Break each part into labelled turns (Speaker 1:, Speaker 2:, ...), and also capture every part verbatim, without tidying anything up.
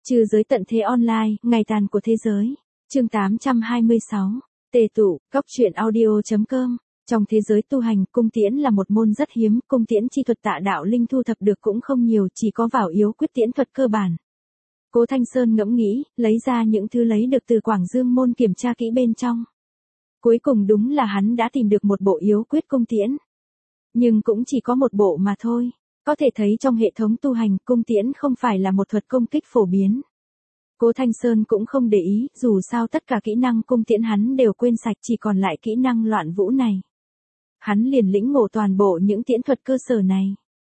Speaker 1: Trừ giới tận thế online, ngày tàn của thế giới. Chương tám trăm hai mươi sáu. Tề tụ, cóc truyện audio chấm com. Trong thế giới tu hành, cung tiễn là một môn rất hiếm, cung tiễn chi thuật tạ đạo linh thu thập được cũng không nhiều, chỉ có vào yếu quyết tiễn thuật cơ bản. Cố Thanh Sơn ngẫm nghĩ, lấy ra những thứ lấy được từ Quảng Dương môn kiểm tra kỹ bên trong. Cuối cùng đúng là hắn đã tìm được một bộ yếu quyết cung tiễn. Nhưng cũng chỉ có một bộ mà thôi. Có thể thấy trong hệ thống tu hành, cung tiễn không phải là một thuật công kích phổ biến. Cố Thanh Sơn cũng không để ý, dù sao tất cả kỹ năng cung tiễn hắn đều quên sạch, chỉ còn lại kỹ năng loạn vũ này. Hắn liền lĩnh ngộ toàn bộ những tiễn thuật cơ sở này.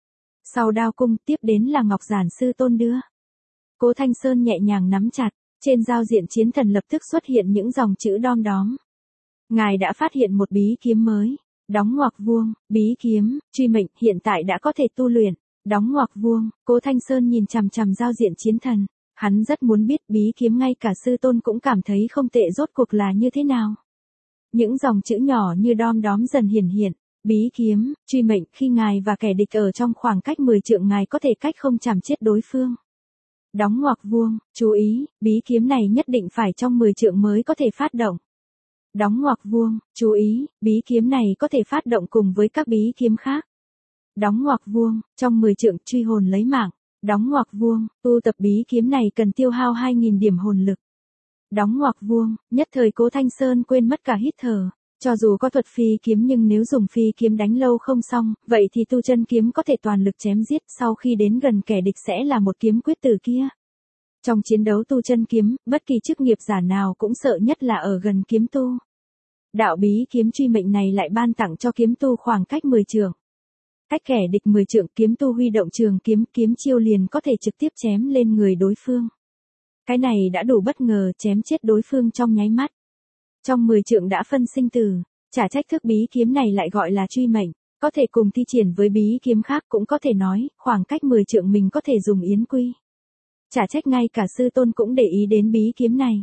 Speaker 1: Sau đao cung, tiếp đến là Ngọc Giản sư tôn đưa. Cố Thanh Sơn nhẹ nhàng nắm chặt, trên giao diện chiến thần lập tức xuất hiện những dòng chữ đom đóm. Ngài đã phát hiện một bí kiếm mới. Đóng ngoặc vuông, bí kiếm, truy mệnh, hiện tại đã có thể tu luyện. Đóng ngoặc vuông, Cố Thanh Sơn nhìn chằm chằm giao diện chiến thần. Hắn rất muốn biết bí kiếm ngay cả sư tôn cũng cảm thấy không tệ, rốt cuộc là như thế nào. Những dòng chữ nhỏ như đom đóm dần hiển hiện. Bí kiếm, truy mệnh, khi ngài và kẻ địch ở trong khoảng cách mười trượng ngài có thể cách không chạm chết đối phương. Đóng ngoặc vuông, chú ý, bí kiếm này nhất định phải trong mười trượng mới có thể phát động. Đóng ngoặc vuông, chú ý, bí kiếm này có thể phát động cùng với các bí kiếm khác. Đóng ngoặc vuông, trong mười trượng truy hồn lấy mạng. Đóng ngoặc vuông, tu tập bí kiếm này cần tiêu hao hai nghìn điểm hồn lực. Đóng ngoặc vuông, nhất thời Cố Thanh Sơn quên mất cả hít thở. Cho dù có thuật phi kiếm nhưng nếu dùng phi kiếm đánh lâu không xong, vậy thì tu chân kiếm có thể toàn lực chém giết, sau khi đến gần kẻ địch sẽ là một kiếm quyết tử kia. Trong chiến đấu tu chân kiếm, bất kỳ chức nghiệp giả nào cũng sợ nhất là ở gần kiếm tu. Đạo bí kiếm truy mệnh này lại ban tặng cho kiếm tu khoảng cách mười trượng. Cách kẻ địch mười trượng, kiếm tu huy động trường kiếm, kiếm chiêu liền có thể trực tiếp chém lên người đối phương. Cái này đã đủ bất ngờ, chém chết đối phương trong nháy mắt. Trong mười trượng đã phân sinh tử, chả trách thức bí kiếm này lại gọi là truy mệnh, có thể cùng thi triển với bí kiếm khác, cũng có thể nói, khoảng cách mười trượng mình có thể dùng yến quy. Chả trách ngay cả sư tôn cũng để ý đến bí kiếm này.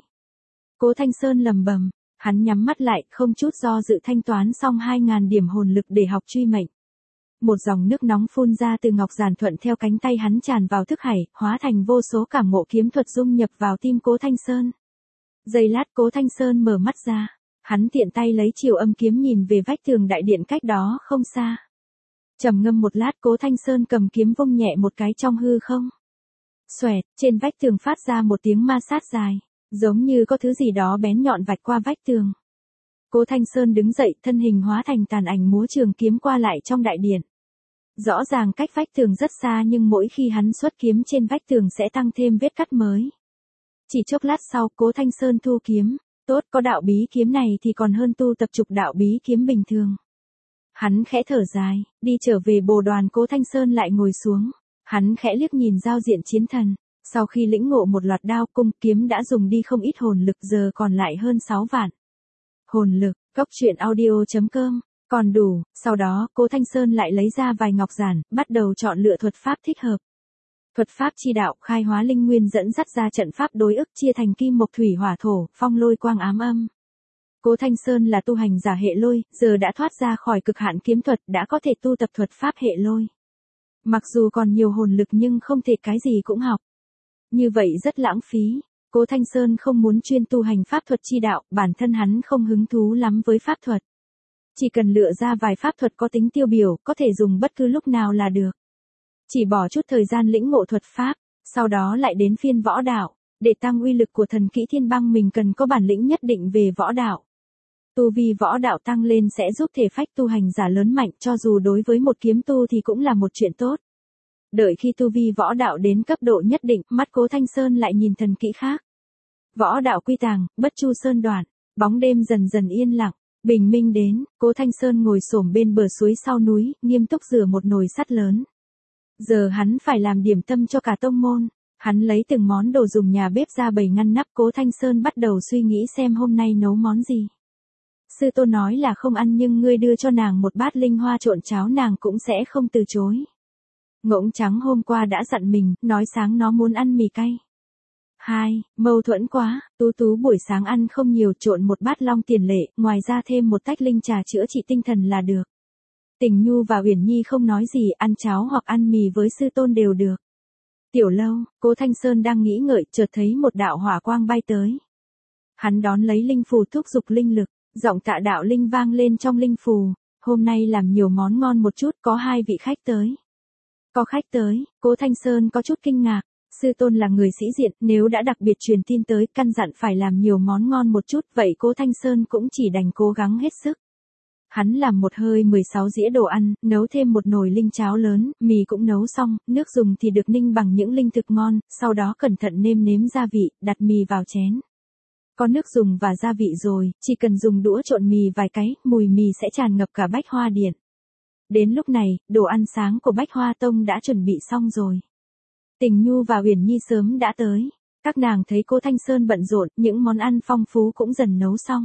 Speaker 1: Cố Thanh Sơn lầm bầm, hắn nhắm mắt lại, không chút do dự thanh toán xong hai nghìn điểm hồn lực để học truy mệnh. Một dòng nước nóng phun ra từ Ngọc Giản thuận theo cánh tay hắn tràn vào thức hải, hóa thành vô số cảm ngộ kiếm thuật dung nhập vào tim Cố Thanh Sơn. Giây lát Cố Thanh Sơn mở mắt ra, hắn tiện tay lấy chiều âm kiếm nhìn về vách tường đại điện cách đó không xa. Trầm ngâm một lát Cố Thanh Sơn cầm kiếm vung nhẹ một cái trong hư không. Xoẹt, trên vách tường phát ra một tiếng ma sát dài, giống như có thứ gì đó bén nhọn vạch qua vách tường. Cố Thanh Sơn đứng dậy, thân hình hóa thành tàn ảnh múa trường kiếm qua lại trong đại điện. Rõ ràng cách vách tường rất xa nhưng mỗi khi hắn xuất kiếm trên vách tường sẽ tăng thêm vết cắt mới. Chỉ chốc lát sau, Cố Thanh Sơn thu kiếm, tốt, có đạo bí kiếm này thì còn hơn tu tập chục đạo bí kiếm bình thường. Hắn khẽ thở dài, đi trở về bồ đoàn. Cố Thanh Sơn lại ngồi xuống, hắn khẽ liếc nhìn giao diện chiến thần, sau khi lĩnh ngộ một loạt đao cung kiếm đã dùng đi không ít hồn lực, giờ còn lại hơn sáu vạn. Hồn lực, cóc truyện audio chấm com, còn đủ. Sau đó, Cố Thanh Sơn lại lấy ra vài ngọc giản, bắt đầu chọn lựa thuật pháp thích hợp. Thuật pháp chi đạo, khai hóa linh nguyên dẫn dắt ra trận pháp đối ức chia thành kim mộc thủy hỏa thổ, phong lôi quang ám âm. Cố Thanh Sơn là tu hành giả hệ lôi, giờ đã thoát ra khỏi cực hạn kiếm thuật, đã có thể tu tập thuật pháp hệ lôi. Mặc dù còn nhiều hồn lực nhưng không thể cái gì cũng học. Như vậy rất lãng phí. Cố Thanh Sơn không muốn chuyên tu hành pháp thuật chi đạo, bản thân hắn không hứng thú lắm với pháp thuật. Chỉ cần lựa ra vài pháp thuật có tính tiêu biểu, có thể dùng bất cứ lúc nào là được. Chỉ bỏ chút thời gian lĩnh ngộ thuật pháp, sau đó lại đến phiên võ đạo. Để tăng uy lực của thần kỹ thiên băng mình cần có bản lĩnh nhất định về võ đạo. Tu vi võ đạo tăng lên sẽ giúp thể phách tu hành giả lớn mạnh, cho dù đối với một kiếm tu thì cũng là một chuyện tốt. Đợi khi tu vi võ đạo đến cấp độ nhất định, mắt Cố Thanh Sơn lại nhìn thần kỹ khác. Võ đạo quy tàng, bất chu sơn đoạn, bóng đêm dần dần yên lặng, bình minh đến, Cố Thanh Sơn ngồi xổm bên bờ suối sau núi, nghiêm túc rửa một nồi sắt lớn. Giờ hắn phải làm điểm tâm cho cả tông môn, hắn lấy từng món đồ dùng nhà bếp ra bày ngăn nắp. Cố Thanh Sơn bắt đầu suy nghĩ xem hôm nay nấu món gì. Sư tôn nói là không ăn nhưng ngươi đưa cho nàng một bát linh hoa trộn cháo nàng cũng sẽ không từ chối. Ngỗng trắng hôm qua đã dặn mình, nói sáng nó muốn ăn mì cay. Hai, mâu thuẫn quá, Tú Tú buổi sáng ăn không nhiều, trộn một bát long tiền lệ, ngoài ra thêm một tách linh trà chữa trị tinh thần là được. Tình Nhu và Uyển Nhi không nói gì, ăn cháo hoặc ăn mì với sư tôn đều được. Tiểu Lâu, Cố Thanh Sơn đang nghĩ ngợi, chợt thấy một đạo hỏa quang bay tới. Hắn đón lấy linh phù thúc dục linh lực, giọng Tạ Đạo Linh vang lên trong linh phù, hôm nay làm nhiều món ngon một chút, có hai vị khách tới. Có khách tới, Cố Thanh Sơn có chút kinh ngạc, sư tôn là người sĩ diện, nếu đã đặc biệt truyền tin tới, căn dặn phải làm nhiều món ngon một chút, vậy Cố Thanh Sơn cũng chỉ đành cố gắng hết sức. Hắn làm một hơi mười sáu dĩa đồ ăn, nấu thêm một nồi linh cháo lớn, mì cũng nấu xong, nước dùng thì được ninh bằng những linh thực ngon, sau đó cẩn thận nêm nếm gia vị, đặt mì vào chén. Có nước dùng và gia vị rồi, chỉ cần dùng đũa trộn mì vài cái, mùi mì sẽ tràn ngập cả Bách Hoa Điện. Đến lúc này, đồ ăn sáng của Bách Hoa Tông đã chuẩn bị xong rồi. Tình Nhu và Uyển Nhi sớm đã tới. Các nàng thấy Cố Thanh Sơn bận rộn, những món ăn phong phú cũng dần nấu xong.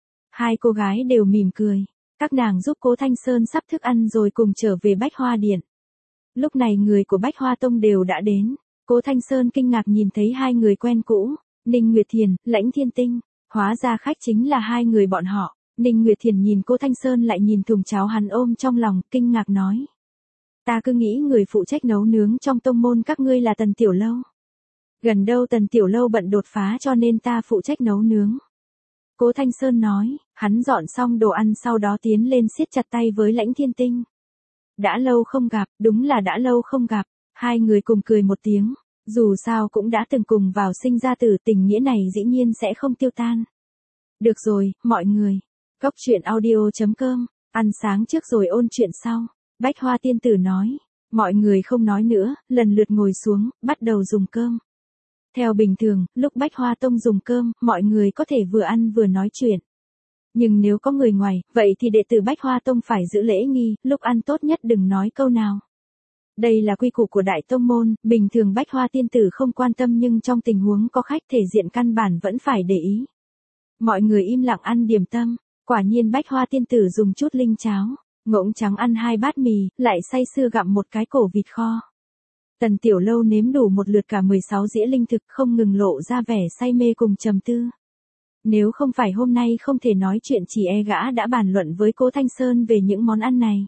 Speaker 1: Hai cô gái đều mỉm cười. Các nàng giúp Cố Thanh Sơn sắp thức ăn rồi cùng trở về Bách Hoa Điện. Lúc này người của Bách Hoa Tông đều đã đến. Cố Thanh Sơn kinh ngạc nhìn thấy hai người quen cũ, Ninh Nguyệt Thiền, Lãnh Thiên Tinh. Hóa ra khách chính là hai người bọn họ. Ninh Nguyệt Thiền nhìn Cố Thanh Sơn lại nhìn thùng cháo hắn ôm trong lòng, kinh ngạc nói. Ta cứ nghĩ người phụ trách nấu nướng trong tông môn các ngươi là Tần Tiểu Lâu. Gần đâu Tần Tiểu Lâu bận đột phá cho nên ta phụ trách nấu nướng. Cố Thanh Sơn nói, hắn dọn xong đồ ăn sau đó tiến lên siết chặt tay với Lãnh Thiên Tinh. Đã lâu không gặp, đúng là đã lâu không gặp, hai người cùng cười một tiếng, dù sao cũng đã từng cùng vào sinh ra tử, tình nghĩa này dĩ nhiên sẽ không tiêu tan. Được rồi, mọi người. Góc truyện audio chấm com, ăn sáng trước rồi ôn chuyện sau. Bách Hoa Tiên Tử nói, mọi người không nói nữa, lần lượt ngồi xuống, bắt đầu dùng cơm. Theo bình thường, lúc Bách Hoa Tông dùng cơm, mọi người có thể vừa ăn vừa nói chuyện. Nhưng nếu có người ngoài, vậy thì đệ tử Bách Hoa Tông phải giữ lễ nghi, lúc ăn tốt nhất đừng nói câu nào. Đây là quy củ của Đại Tông Môn, bình thường Bách Hoa Tiên Tử không quan tâm nhưng trong tình huống có khách thể diện căn bản vẫn phải để ý. Mọi người im lặng ăn điểm tâm, quả nhiên Bách Hoa Tiên Tử dùng chút linh cháo, ngỗng trắng ăn hai bát mì, lại say sưa gặm một cái cổ vịt kho. Tần Tiểu Lâu nếm đủ một lượt cả mười sáu dĩa linh thực không ngừng lộ ra vẻ say mê cùng trầm tư. Nếu không phải hôm nay không thể nói chuyện chỉ e gã đã bàn luận với Cố Thanh Sơn về những món ăn này.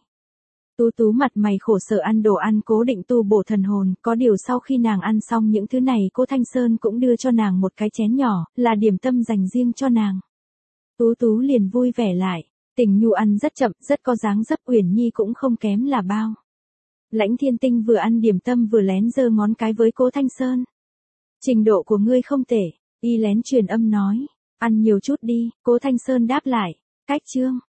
Speaker 1: Tú Tú mặt mày khổ sở ăn đồ ăn cố định tu bổ thần hồn, có điều sau khi nàng ăn xong những thứ này Cố Thanh Sơn cũng đưa cho nàng một cái chén nhỏ, là điểm tâm dành riêng cho nàng. Tú Tú liền vui vẻ lại, Tình Nhu ăn rất chậm, rất có dáng dấp, Uyển Nhi cũng không kém là bao. Lãnh Thiên Tinh vừa ăn điểm tâm vừa lén giơ ngón cái với Cố Thanh Sơn. Trình độ của ngươi không tệ, y lén truyền âm nói, ăn nhiều chút đi, Cố Thanh Sơn đáp lại, cách chương.